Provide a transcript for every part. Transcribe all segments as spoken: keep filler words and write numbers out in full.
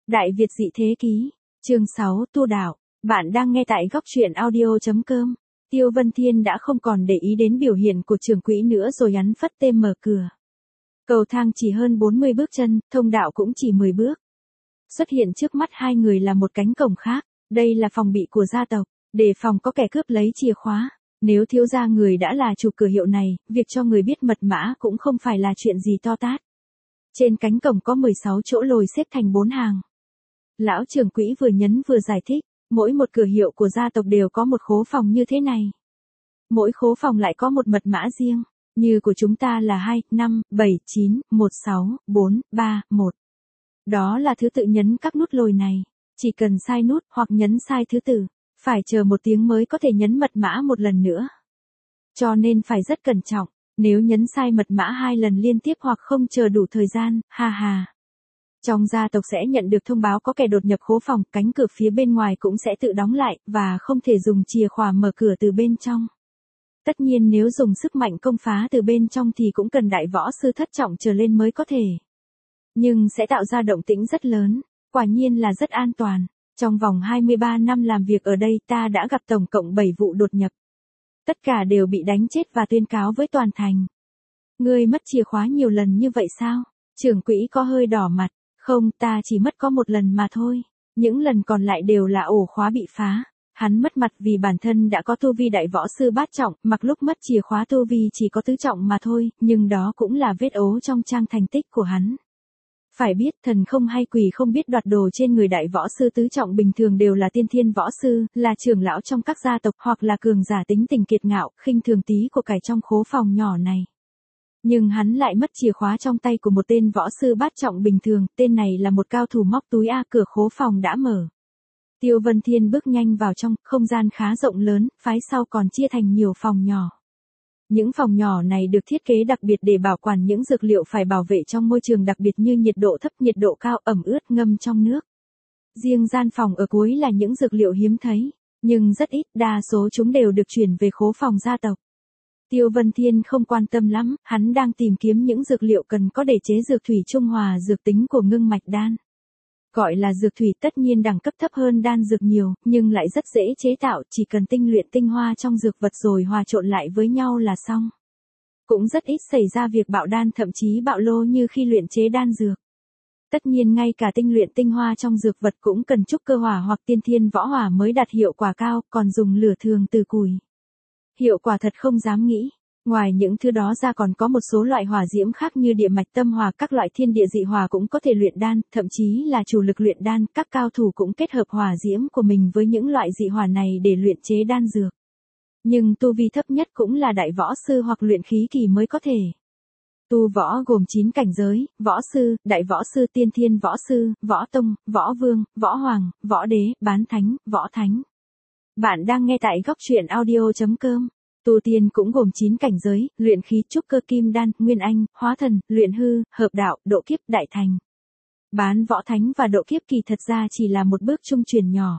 Đại Việt dị thế ký, chương sáu tu đạo, bạn đang nghe tại góc truyện audio chấm com. Tiêu Vân Thiên đã không còn để ý đến biểu hiện của trưởng quỹ nữa rồi hắn phất tay mở cửa. Cầu thang chỉ hơn bốn mươi bước chân, thông đạo cũng chỉ mười bước. Xuất hiện trước mắt hai người là một cánh cổng khác, đây là phòng bị của gia tộc, để phòng có kẻ cướp lấy chìa khóa. Nếu thiếu gia người đã là chủ cửa hiệu này, việc cho người biết mật mã cũng không phải là chuyện gì to tát. Trên cánh cổng có mười sáu chỗ lồi xếp thành bốn hàng. Lão trưởng quỹ vừa nhấn vừa giải thích, mỗi một cửa hiệu của gia tộc đều có một khố phòng như thế này. Mỗi khố phòng lại có một mật mã riêng, như của chúng ta là hai, năm, bảy, chín, một, sáu, bốn, ba, một. Đó là thứ tự nhấn các nút lồi này, chỉ cần sai nút hoặc nhấn sai thứ tự, phải chờ một tiếng mới có thể nhấn mật mã một lần nữa. Cho nên phải rất cẩn trọng, nếu nhấn sai mật mã hai lần liên tiếp hoặc không chờ đủ thời gian, ha ha. Trong gia tộc sẽ nhận được thông báo có kẻ đột nhập khố phòng, cánh cửa phía bên ngoài cũng sẽ tự đóng lại, và không thể dùng chìa khóa mở cửa từ bên trong. Tất nhiên nếu dùng sức mạnh công phá từ bên trong thì cũng cần đại võ sư thất trọng trở lên mới có thể. Nhưng sẽ tạo ra động tĩnh rất lớn, quả nhiên là rất an toàn. Trong vòng hai mươi ba năm làm việc ở đây ta đã gặp tổng cộng bảy vụ đột nhập. Tất cả đều bị đánh chết và tuyên cáo với toàn thành. Ngươi mất chìa khóa nhiều lần như vậy sao? Trưởng quỹ có hơi đỏ mặt. Không, ta chỉ mất có một lần mà thôi. Những lần còn lại đều là ổ khóa bị phá. Hắn mất mặt vì bản thân đã có tu vi đại võ sư bát trọng, mặc lúc mất chìa khóa tu vi chỉ có tứ trọng mà thôi, nhưng đó cũng là vết ố trong trang thành tích của hắn. Phải biết thần không hay quỷ không biết đoạt đồ trên người đại võ sư tứ trọng bình thường đều là tiên thiên võ sư, là trưởng lão trong các gia tộc hoặc là cường giả tính tình kiệt ngạo, khinh thường tí của cải trong khố phòng nhỏ này. Nhưng hắn lại mất chìa khóa trong tay của một tên võ sư bát trọng bình thường, tên này là một cao thủ móc túi A, cửa khố phòng đã mở. Tiêu Vân Thiên bước nhanh vào trong, không gian khá rộng lớn, phái sau còn chia thành nhiều phòng nhỏ. Những phòng nhỏ này được thiết kế đặc biệt để bảo quản những dược liệu phải bảo vệ trong môi trường đặc biệt như nhiệt độ thấp, nhiệt độ cao, ẩm ướt, ngâm trong nước. Riêng gian phòng ở cuối là những dược liệu hiếm thấy, nhưng rất ít, đa số chúng đều được chuyển về khố phòng gia tộc. Tiêu Vân Thiên không quan tâm lắm, hắn đang tìm kiếm những dược liệu cần có để chế dược thủy trung hòa dược tính của ngưng mạch đan. Gọi là dược thủy tất nhiên đẳng cấp thấp hơn đan dược nhiều, nhưng lại rất dễ chế tạo, chỉ cần tinh luyện tinh hoa trong dược vật rồi hòa trộn lại với nhau là xong. Cũng rất ít xảy ra việc bạo đan thậm chí bạo lô như khi luyện chế đan dược. Tất nhiên ngay cả tinh luyện tinh hoa trong dược vật cũng cần trúc cơ hỏa hoặc tiên thiên võ hỏa mới đạt hiệu quả cao, còn dùng lửa thường từ củi. Hiệu quả thật không dám nghĩ. Ngoài những thứ đó ra còn có một số loại hỏa diễm khác như địa mạch tâm hỏa, các loại thiên địa dị hỏa cũng có thể luyện đan, thậm chí là chủ lực luyện đan, các cao thủ cũng kết hợp hỏa diễm của mình với những loại dị hỏa này để luyện chế đan dược. Nhưng tu vi thấp nhất cũng là đại võ sư hoặc luyện khí kỳ mới có thể. Tu võ gồm chín cảnh giới, võ sư, đại võ sư, tiên thiên võ sư, võ tông, võ vương, võ hoàng, võ đế, bán thánh, võ thánh. Bạn đang nghe tại góc truyện audio chấm com. Tu tiên cũng gồm chín cảnh giới, luyện khí, trúc cơ, kim đan, nguyên anh, hóa thần, luyện hư, hợp đạo, độ kiếp, đại thành. Bán võ thánh và độ kiếp kỳ thật ra chỉ là một bước trung chuyển nhỏ.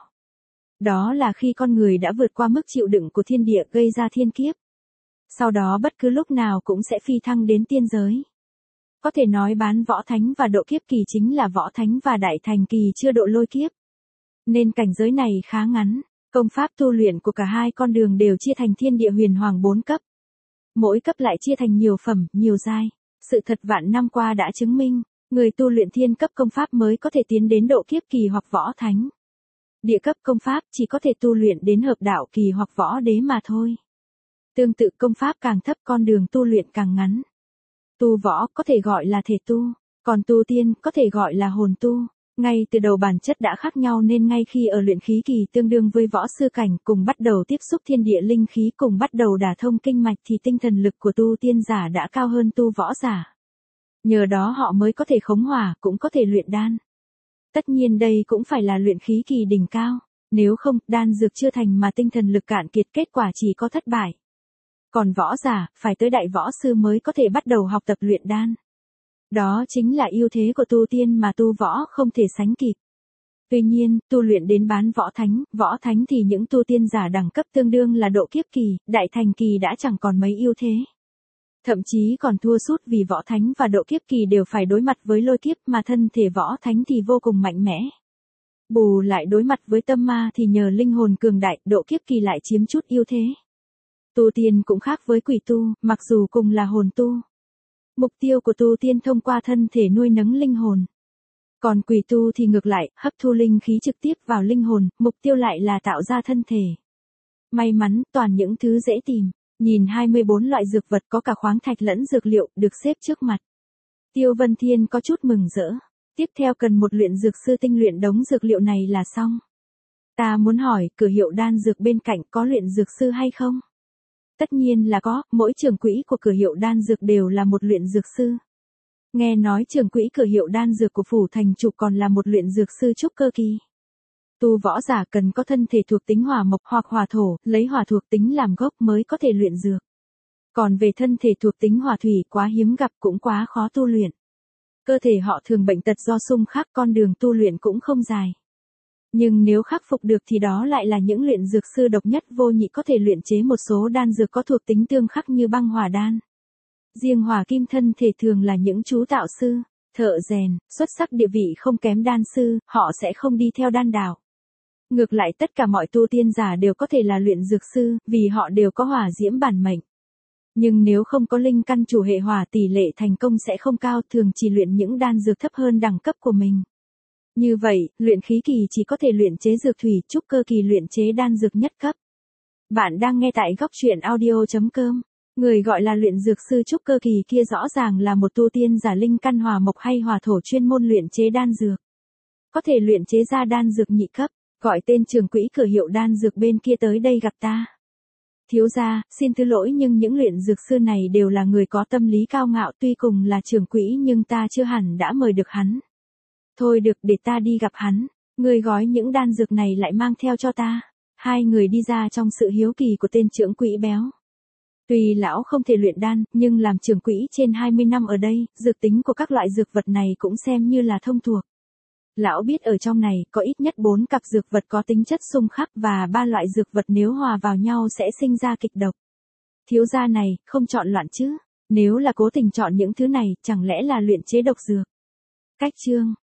Đó là khi con người đã vượt qua mức chịu đựng của thiên địa gây ra thiên kiếp. Sau đó bất cứ lúc nào cũng sẽ phi thăng đến tiên giới. Có thể nói bán võ thánh và độ kiếp kỳ chính là võ thánh và đại thành kỳ chưa độ lôi kiếp. Nên cảnh giới này khá ngắn. Công pháp tu luyện của cả hai con đường đều chia thành thiên địa huyền hoàng bốn cấp. Mỗi cấp lại chia thành nhiều phẩm, nhiều giai. Sự thật vạn năm qua đã chứng minh, người tu luyện thiên cấp công pháp mới có thể tiến đến độ kiếp kỳ hoặc võ thánh. Địa cấp công pháp chỉ có thể tu luyện đến hợp đạo kỳ hoặc võ đế mà thôi. Tương tự công pháp càng thấp con đường tu luyện càng ngắn. Tu võ có thể gọi là thể tu, còn tu tiên có thể gọi là hồn tu. Ngay từ đầu bản chất đã khác nhau nên ngay khi ở luyện khí kỳ tương đương với võ sư cảnh cùng bắt đầu tiếp xúc thiên địa linh khí cùng bắt đầu đả thông kinh mạch thì tinh thần lực của tu tiên giả đã cao hơn tu võ giả. Nhờ đó họ mới có thể khống hỏa, cũng có thể luyện đan. Tất nhiên đây cũng phải là luyện khí kỳ đỉnh cao, nếu không đan dược chưa thành mà tinh thần lực cạn kiệt kết quả chỉ có thất bại. Còn võ giả, phải tới đại võ sư mới có thể bắt đầu học tập luyện đan. Đó chính là ưu thế của tu tiên mà tu võ không thể sánh kịp. Tuy nhiên, tu luyện đến bán võ thánh, võ thánh thì những tu tiên giả đẳng cấp tương đương là độ kiếp kỳ, đại thành kỳ đã chẳng còn mấy ưu thế. Thậm chí còn thua sút vì võ thánh và độ kiếp kỳ đều phải đối mặt với lôi kiếp mà thân thể võ thánh thì vô cùng mạnh mẽ. Bù lại đối mặt với tâm ma thì nhờ linh hồn cường đại, độ kiếp kỳ lại chiếm chút ưu thế. Tu tiên cũng khác với quỷ tu, mặc dù cùng là hồn tu. Mục tiêu của tu tiên thông qua thân thể nuôi nấng linh hồn. Còn quỷ tu thì ngược lại, hấp thu linh khí trực tiếp vào linh hồn, mục tiêu lại là tạo ra thân thể. May mắn, toàn những thứ dễ tìm. Nhìn hai mươi bốn loại dược vật có cả khoáng thạch lẫn dược liệu được xếp trước mặt. Tiêu Vân Thiên có chút mừng rỡ. Tiếp theo cần một luyện dược sư tinh luyện đống dược liệu này là xong. Ta muốn hỏi, cửa hiệu đan dược bên cạnh có luyện dược sư hay không? Tất nhiên là có, mỗi trưởng quỹ của cửa hiệu đan dược đều là một luyện dược sư. Nghe nói trưởng quỹ cửa hiệu đan dược của phủ thành chủ còn là một luyện dược sư trúc cơ kỳ. Tu võ giả cần có thân thể thuộc tính hỏa mộc hoặc hỏa thổ, lấy hỏa thuộc tính làm gốc mới có thể luyện dược. Còn về thân thể thuộc tính hỏa thủy quá hiếm gặp cũng quá khó tu luyện. Cơ thể họ thường bệnh tật do xung khắc, con đường tu luyện cũng không dài. Nhưng nếu khắc phục được thì đó lại là những luyện dược sư độc nhất vô nhị có thể luyện chế một số đan dược có thuộc tính tương khắc như băng hỏa đan. Riêng hỏa kim thân thể thường là những chú tạo sư, thợ rèn, xuất sắc địa vị không kém đan sư, họ sẽ không đi theo đan đạo. Ngược lại tất cả mọi tu tiên giả đều có thể là luyện dược sư, vì họ đều có hỏa diễm bản mệnh. Nhưng nếu không có linh căn chủ hệ hỏa tỷ lệ thành công sẽ không cao, thường chỉ luyện những đan dược thấp hơn đẳng cấp của mình. Như vậy, luyện khí kỳ chỉ có thể luyện chế dược thủy, trúc cơ kỳ luyện chế đan dược nhất cấp. Bạn đang nghe tại góc truyện audio chấm com. Người gọi là luyện dược sư trúc cơ kỳ kia rõ ràng là một tu tiên giả linh căn hỏa mộc hay hỏa thổ chuyên môn luyện chế đan dược. Có thể luyện chế ra đan dược nhị cấp, gọi tên trưởng quỹ cửa hiệu đan dược bên kia tới đây gặp ta. Thiếu gia, xin thứ lỗi nhưng những luyện dược sư này đều là người có tâm lý cao ngạo, tuy cùng là trưởng quỹ nhưng ta chưa hẳn đã mời được hắn. Thôi được, để ta đi gặp hắn, người gói những đan dược này lại mang theo cho ta. Hai người đi ra trong sự hiếu kỳ của tên trưởng quỹ béo. Tuy lão không thể luyện đan, nhưng làm trưởng quỹ trên hai mươi năm ở đây, dược tính của các loại dược vật này cũng xem như là thông thuộc. Lão biết ở trong này có ít nhất bốn cặp dược vật có tính chất xung khắc và ba loại dược vật nếu hòa vào nhau sẽ sinh ra kịch độc. Thiếu gia này, không chọn loạn chứ, nếu là cố tình chọn những thứ này, chẳng lẽ là luyện chế độc dược. Cách chương,